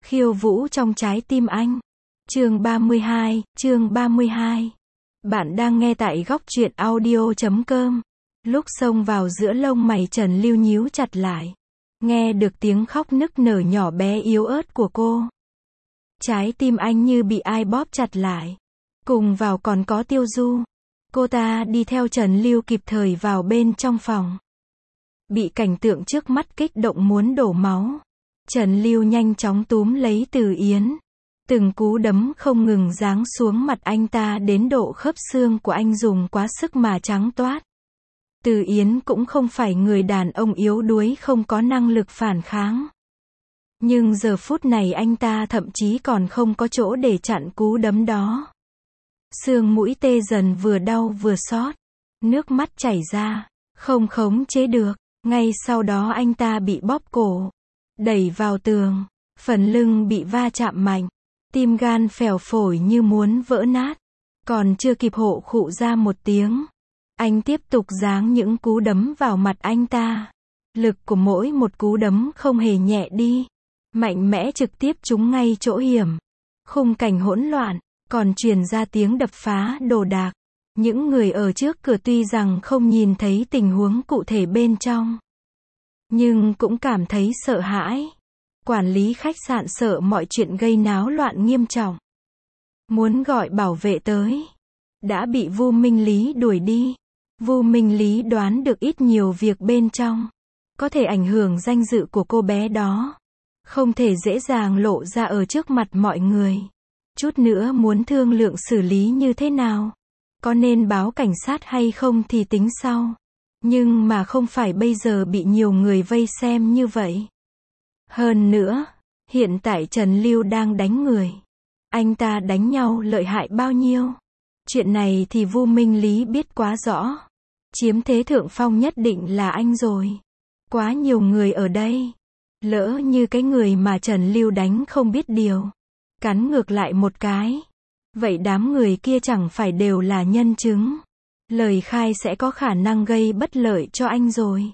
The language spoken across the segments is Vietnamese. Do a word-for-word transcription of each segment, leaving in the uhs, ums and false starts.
Khiêu vũ trong trái tim anh. Chương ba mươi hai, chương ba mươi hai. Bạn đang nghe tại góc truyện audio chấm com. Lúc xông vào giữa lông mày Trần Lưu nhíu chặt lại. Nghe được tiếng khóc nức nở nhỏ bé yếu ớt của cô. Trái tim anh như bị ai bóp chặt lại. Cùng vào còn có Tiêu Du. Cô ta đi theo Trần Lưu kịp thời vào bên trong phòng. Bị cảnh tượng trước mắt kích động muốn đổ máu. Trần Lưu nhanh chóng túm lấy Từ Yến. Từng cú đấm không ngừng giáng xuống mặt anh ta đến độ khớp xương của anh dùng quá sức mà trắng toát. Từ Yến cũng không phải người đàn ông yếu đuối không có năng lực phản kháng. Nhưng giờ phút này anh ta thậm chí còn không có chỗ để chặn cú đấm đó. Xương mũi tê dần vừa đau vừa xót. Nước mắt chảy ra, không khống chế được. Ngay sau đó anh ta bị bóp cổ, đẩy vào tường, phần lưng bị va chạm mạnh, tim gan phèo phổi như muốn vỡ nát. Còn chưa kịp hộ khụ ra một tiếng, anh tiếp tục giáng những cú đấm vào mặt anh ta. Lực của mỗi một cú đấm không hề nhẹ đi, mạnh mẽ trực tiếp trúng ngay chỗ hiểm. Khung cảnh hỗn loạn, còn truyền ra tiếng đập phá đồ đạc. Những người ở trước cửa tuy rằng không nhìn thấy tình huống cụ thể bên trong, nhưng cũng cảm thấy sợ hãi. Quản lý khách sạn sợ mọi chuyện gây náo loạn nghiêm trọng, muốn gọi bảo vệ tới, đã bị Vu Minh Lý đuổi đi. Vu Minh Lý đoán được ít nhiều việc bên trong có thể ảnh hưởng danh dự của cô bé đó, không thể dễ dàng lộ ra ở trước mặt mọi người. Chút nữa muốn thương lượng xử lý như thế nào, có nên báo cảnh sát hay không thì tính sau. Nhưng mà không phải bây giờ bị nhiều người vây xem như vậy. Hơn nữa, hiện tại Trần Lưu đang đánh người. Anh ta đánh nhau lợi hại bao nhiêu? Chuyện này thì Vu Minh Lý biết quá rõ. Chiếm thế thượng phong nhất định là anh rồi. Quá nhiều người ở đây. Lỡ như cái người mà Trần Lưu đánh không biết điều, cắn ngược lại một cái, vậy đám người kia chẳng phải đều là nhân chứng. Lời khai sẽ có khả năng gây bất lợi cho anh rồi.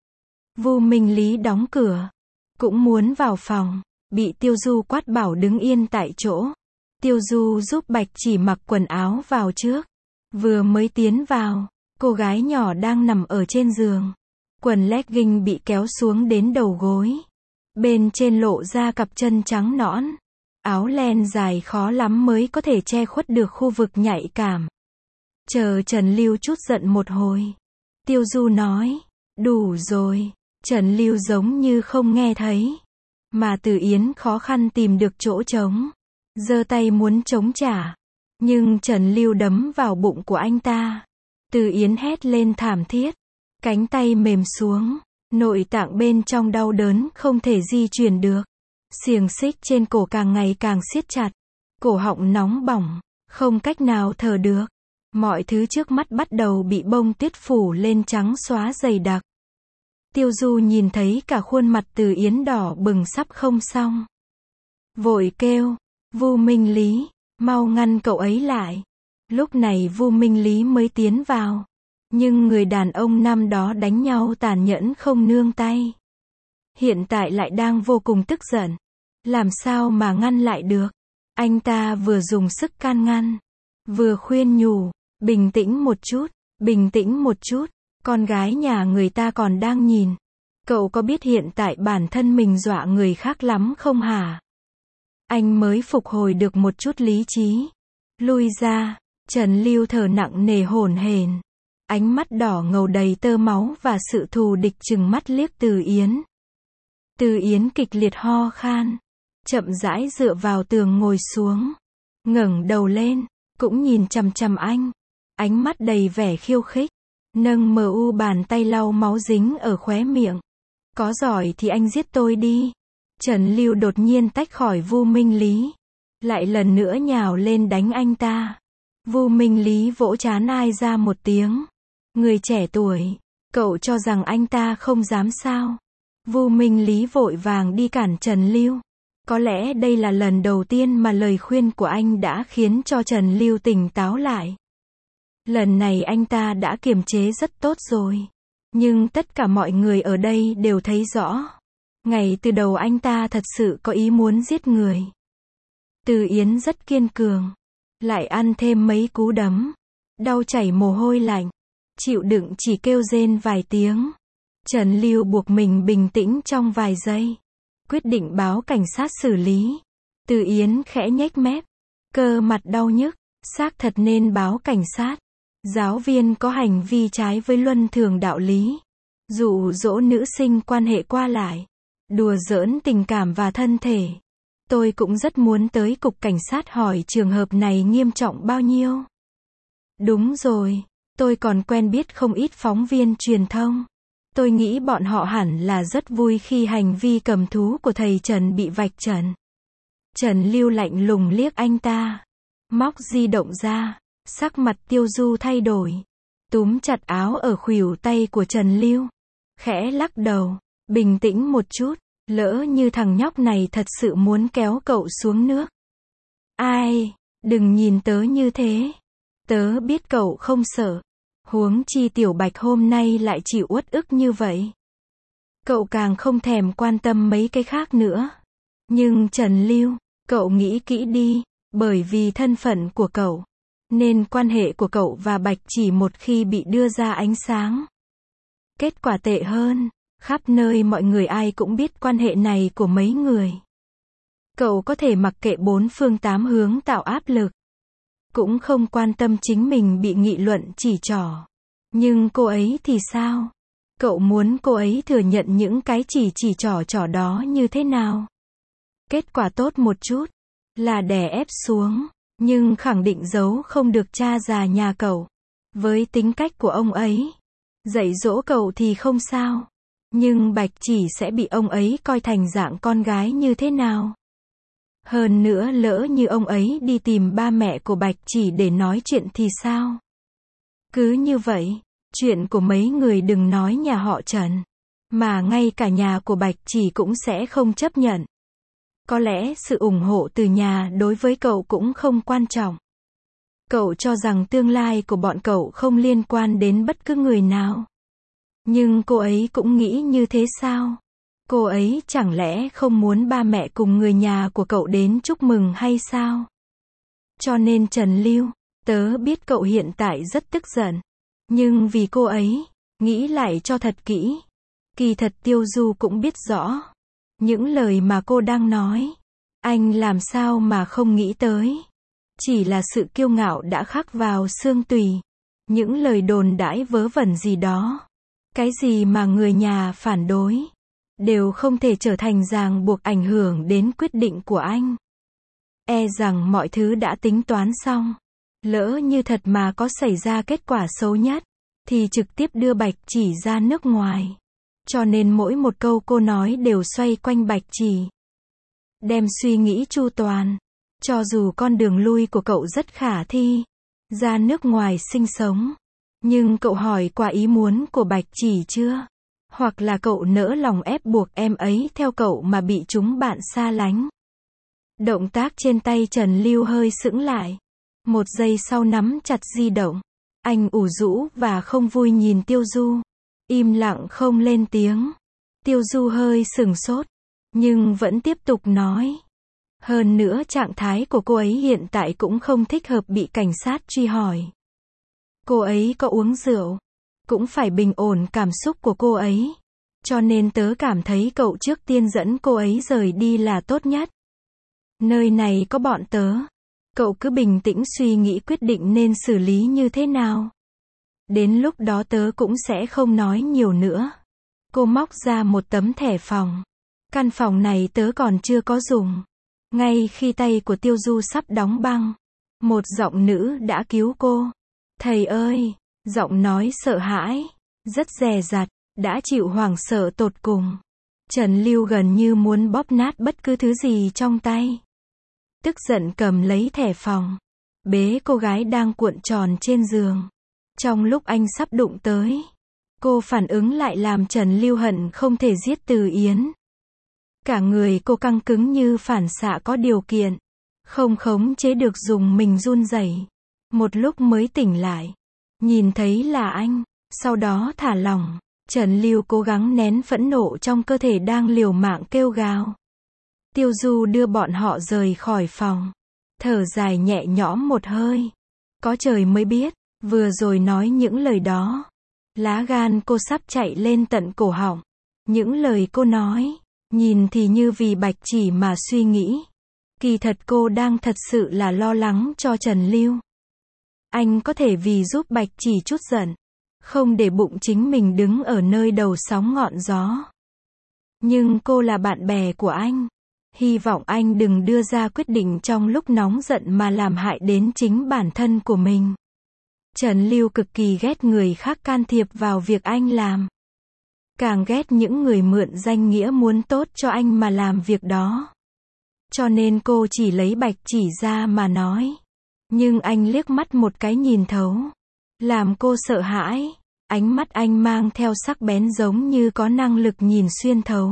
Vu Minh Lý đóng cửa, cũng muốn vào phòng, bị Tiêu Du quát bảo đứng yên tại chỗ. Tiêu Du giúp Bạch Chỉ mặc quần áo vào trước. Vừa mới tiến vào, cô gái nhỏ đang nằm ở trên giường. Quần legging bị kéo xuống đến đầu gối. Bên trên lộ ra cặp chân trắng nõn. Áo len dài khó lắm mới có thể che khuất được khu vực nhạy cảm. Chờ Trần Lưu chút giận một hồi, Tiêu Du nói, đủ rồi. Trần Lưu giống như không nghe thấy, mà Từ Yến khó khăn tìm được chỗ trống, giơ tay muốn chống trả, nhưng Trần Lưu đấm vào bụng của anh ta. Từ Yến hét lên thảm thiết, cánh tay mềm xuống, nội tạng bên trong đau đớn không thể di chuyển được. Xiềng xích trên cổ càng ngày càng siết chặt, cổ họng nóng bỏng, không cách nào thở được. Mọi thứ trước mắt bắt đầu bị bông tuyết phủ lên trắng xóa dày đặc. Tiêu Du nhìn thấy cả khuôn mặt Từ Yến đỏ bừng sắp không xong, vội kêu, Vu Minh Lý, mau ngăn cậu ấy lại. Lúc này Vu Minh Lý mới tiến vào, nhưng người đàn ông năm đó đánh nhau tàn nhẫn không nương tay, hiện tại lại đang vô cùng tức giận. Làm sao mà ngăn lại được? Anh ta vừa dùng sức can ngăn, vừa khuyên nhủ, bình tĩnh một chút, bình tĩnh một chút, con gái nhà người ta còn đang nhìn. Cậu có biết hiện tại bản thân mình dọa người khác lắm không hả? Anh mới phục hồi được một chút lý trí. Lui ra. Trần Lưu thở nặng nề hổn hển, ánh mắt đỏ ngầu đầy tơ máu và sự thù địch trừng mắt liếc Từ Yến. Từ Yến kịch liệt ho khan, chậm rãi dựa vào tường ngồi xuống, ngẩng đầu lên, cũng nhìn chằm chằm anh, ánh mắt đầy vẻ khiêu khích, nâng mờ u bàn tay lau máu dính ở khóe miệng. Có giỏi thì anh giết tôi đi. Trần Lưu đột nhiên tách khỏi Vu Minh Lý, lại lần nữa nhào lên đánh anh ta. Vu Minh Lý vỗ trán ai ra một tiếng. Người trẻ tuổi, cậu cho rằng anh ta không dám sao? Vu Minh Lý vội vàng đi cản Trần Lưu. Có lẽ đây là lần đầu tiên mà lời khuyên của anh đã khiến cho Trần Lưu tỉnh táo lại. Lần này anh ta đã kiềm chế rất tốt rồi. Nhưng tất cả mọi người ở đây đều thấy rõ. Ngay từ đầu anh ta thật sự có ý muốn giết người. Từ Yến rất kiên cường. Lại ăn thêm mấy cú đấm. Đau chảy mồ hôi lạnh. Chịu đựng chỉ kêu rên vài tiếng. Trần Lưu buộc mình bình tĩnh trong vài giây. Quyết định báo cảnh sát xử lý. Từ Yến khẽ nhếch mép. Cơ mặt đau nhức. Xác thật nên báo cảnh sát. Giáo viên có hành vi trái với luân thường đạo lý. Dụ dỗ nữ sinh quan hệ qua lại. Đùa giỡn tình cảm và thân thể. Tôi cũng rất muốn tới cục cảnh sát hỏi trường hợp này nghiêm trọng bao nhiêu. Đúng rồi, tôi còn quen biết không ít phóng viên truyền thông. Tôi nghĩ bọn họ hẳn là rất vui khi hành vi cầm thú của thầy Trần bị vạch trần. Trần Lưu lạnh lùng liếc anh ta. Móc di động ra. Sắc mặt Tiêu Du thay đổi. Túm chặt áo ở khuỷu tay của Trần Lưu. Khẽ lắc đầu. Bình tĩnh một chút. Lỡ như thằng nhóc này thật sự muốn kéo cậu xuống nước. Ai, đừng nhìn tớ như thế. Tớ biết cậu không sợ. Huống chi Tiểu Bạch hôm nay lại chịu uất ức như vậy. Cậu càng không thèm quan tâm mấy cái khác nữa. Nhưng Trần Lưu, cậu nghĩ kỹ đi. Bởi vì thân phận của cậu. Nên quan hệ của cậu và Bạch chỉ một khi bị đưa ra ánh sáng. Kết quả tệ hơn. Khắp nơi mọi người ai cũng biết quan hệ này của mấy người. Cậu có thể mặc kệ bốn phương tám hướng tạo áp lực. Cũng không quan tâm chính mình bị nghị luận chỉ trỏ. Nhưng cô ấy thì sao? Cậu muốn cô ấy thừa nhận những cái chỉ chỉ trỏ trỏ đó như thế nào? Kết quả tốt một chút. Là đè ép xuống. Nhưng khẳng định giấu không được cha già nhà cậu. Với tính cách của ông ấy. Dạy dỗ cậu thì không sao. Nhưng Bạch chỉ sẽ bị ông ấy coi thành dạng con gái như thế nào? Hơn nữa lỡ như ông ấy đi tìm ba mẹ của Bạch chỉ để nói chuyện thì sao? Cứ như vậy, chuyện của mấy người đừng nói nhà họ Trần. Mà ngay cả nhà của Bạch chỉ cũng sẽ không chấp nhận. Có lẽ sự ủng hộ từ nhà đối với cậu cũng không quan trọng. Cậu cho rằng tương lai của bọn cậu không liên quan đến bất cứ người nào. Nhưng cô ấy cũng nghĩ như thế sao? Cô ấy chẳng lẽ không muốn ba mẹ cùng người nhà của cậu đến chúc mừng hay sao? Cho nên Trần Lưu, tớ biết cậu hiện tại rất tức giận. Nhưng vì cô ấy, nghĩ lại cho thật kỹ. Kỳ thật Tiêu Du cũng biết rõ. Những lời mà cô đang nói. Anh làm sao mà không nghĩ tới. Chỉ là sự kiêu ngạo đã khắc vào xương tủy. Những lời đồn đãi vớ vẩn gì đó. Cái gì mà người nhà phản đối. Đều không thể trở thành ràng buộc ảnh hưởng đến quyết định của anh. E rằng mọi thứ đã tính toán xong. Lỡ như thật mà có xảy ra kết quả xấu nhất. Thì trực tiếp đưa Bạch chỉ ra nước ngoài. Cho nên mỗi một câu cô nói đều xoay quanh Bạch chỉ. Đem suy nghĩ chu toàn. Cho dù con đường lui của cậu rất khả thi. Ra nước ngoài sinh sống. Nhưng cậu hỏi qua ý muốn của Bạch chỉ chưa? Hoặc là cậu nỡ lòng ép buộc em ấy theo cậu mà bị chúng bạn xa lánh? Động tác trên tay Trần Lưu hơi sững lại. Một giây sau nắm chặt di động. Anh ủ rũ và không vui nhìn Tiêu Du. Im lặng không lên tiếng. Tiêu Du hơi sửng sốt. Nhưng vẫn tiếp tục nói. Hơn nữa trạng thái của cô ấy hiện tại cũng không thích hợp bị cảnh sát truy hỏi. Cô ấy có uống rượu. Cũng phải bình ổn cảm xúc của cô ấy. Cho nên tớ cảm thấy cậu trước tiên dẫn cô ấy rời đi là tốt nhất. Nơi này có bọn tớ. Cậu cứ bình tĩnh suy nghĩ quyết định nên xử lý như thế nào. Đến lúc đó tớ cũng sẽ không nói nhiều nữa. Cô móc ra một tấm thẻ phòng. Căn phòng này tớ còn chưa có dùng. Ngay khi tay của Tiêu Du sắp đóng băng. Một giọng nữ đã cứu cô. Thầy ơi! Giọng nói sợ hãi. Rất dè dặt. Đã chịu hoảng sợ tột cùng. Trần Lưu gần như muốn bóp nát bất cứ thứ gì trong tay. Tức giận cầm lấy thẻ phòng. Bế cô gái đang cuộn tròn trên giường. Trong lúc anh sắp đụng tới. Cô phản ứng lại làm Trần Lưu hận không thể giết Từ Yến. Cả người cô căng cứng như phản xạ có điều kiện. Không khống chế được dùng mình run rẩy. Một lúc mới tỉnh lại. Nhìn thấy là anh. Sau đó thả lỏng. Trần Lưu cố gắng nén phẫn nộ trong cơ thể đang liều mạng kêu gào. Tiêu Du đưa bọn họ rời khỏi phòng. Thở dài nhẹ nhõm một hơi. Có trời mới biết, vừa rồi nói những lời đó. Lá gan cô sắp chạy lên tận cổ họng. Những lời cô nói, nhìn thì như vì Bạch Chỉ mà suy nghĩ. Kỳ thật cô đang thật sự là lo lắng cho Trần Lưu. Anh có thể vì giúp Bạch Chỉ chút giận, không để bụng chính mình đứng ở nơi đầu sóng ngọn gió. Nhưng cô là bạn bè của anh. Hy vọng anh đừng đưa ra quyết định trong lúc nóng giận mà làm hại đến chính bản thân của mình. Trần Lưu cực kỳ ghét người khác can thiệp vào việc anh làm. Càng ghét những người mượn danh nghĩa muốn tốt cho anh mà làm việc đó. Cho nên cô chỉ lấy Bạch Chỉ ra mà nói. Nhưng anh liếc mắt một cái nhìn thấu. Làm cô sợ hãi. Ánh mắt anh mang theo sắc bén giống như có năng lực nhìn xuyên thấu.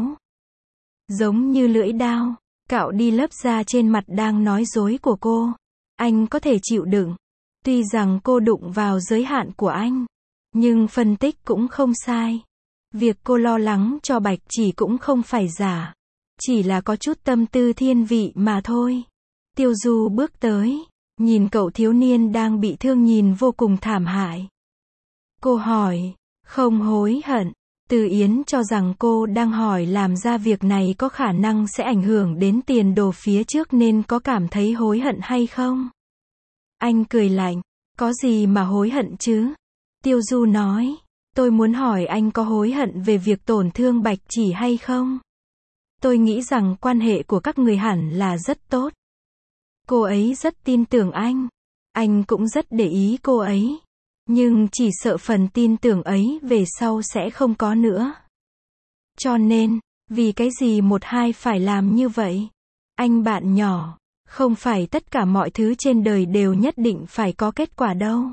Giống như lưỡi dao, cạo đi lớp da trên mặt đang nói dối của cô. Anh có thể chịu đựng. Tuy rằng cô đụng vào giới hạn của anh. Nhưng phân tích cũng không sai. Việc cô lo lắng cho Bạch Chỉ cũng không phải giả. Chỉ là có chút tâm tư thiên vị mà thôi. Tiêu Du bước tới. Nhìn cậu thiếu niên đang bị thương nhìn vô cùng thảm hại. Cô hỏi. Không hối hận. Từ Yến cho rằng cô đang hỏi làm ra việc này có khả năng sẽ ảnh hưởng đến tiền đồ phía trước nên có cảm thấy hối hận hay không? Anh cười lạnh. Có gì mà hối hận chứ? Tiêu Du nói. Tôi muốn hỏi anh có hối hận về việc tổn thương Bạch Chỉ hay không? Tôi nghĩ rằng quan hệ của các người hẳn là rất tốt. Cô ấy rất tin tưởng anh. Anh cũng rất để ý cô ấy. Nhưng chỉ sợ phần tin tưởng ấy về sau sẽ không có nữa. Cho nên, vì cái gì một hai phải làm như vậy? Anh bạn nhỏ, không phải tất cả mọi thứ trên đời đều nhất định phải có kết quả đâu.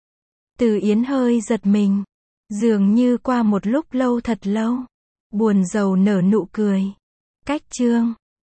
Từ Yến hơi giật mình. Dường như qua một lúc lâu thật lâu. Buồn rầu nở nụ cười. Cách chương